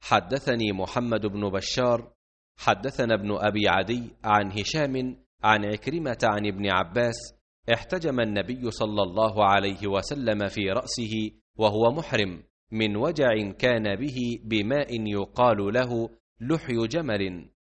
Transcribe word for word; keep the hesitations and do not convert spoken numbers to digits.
حدثني محمد بن بشار حدثنا ابن أبي عدي عن هشام عن عكرمة عن ابن عباس: احتجم النبي صلى الله عليه وسلم في رأسه وهو محرم من وجع كان به بماء يقال له لحي جمل،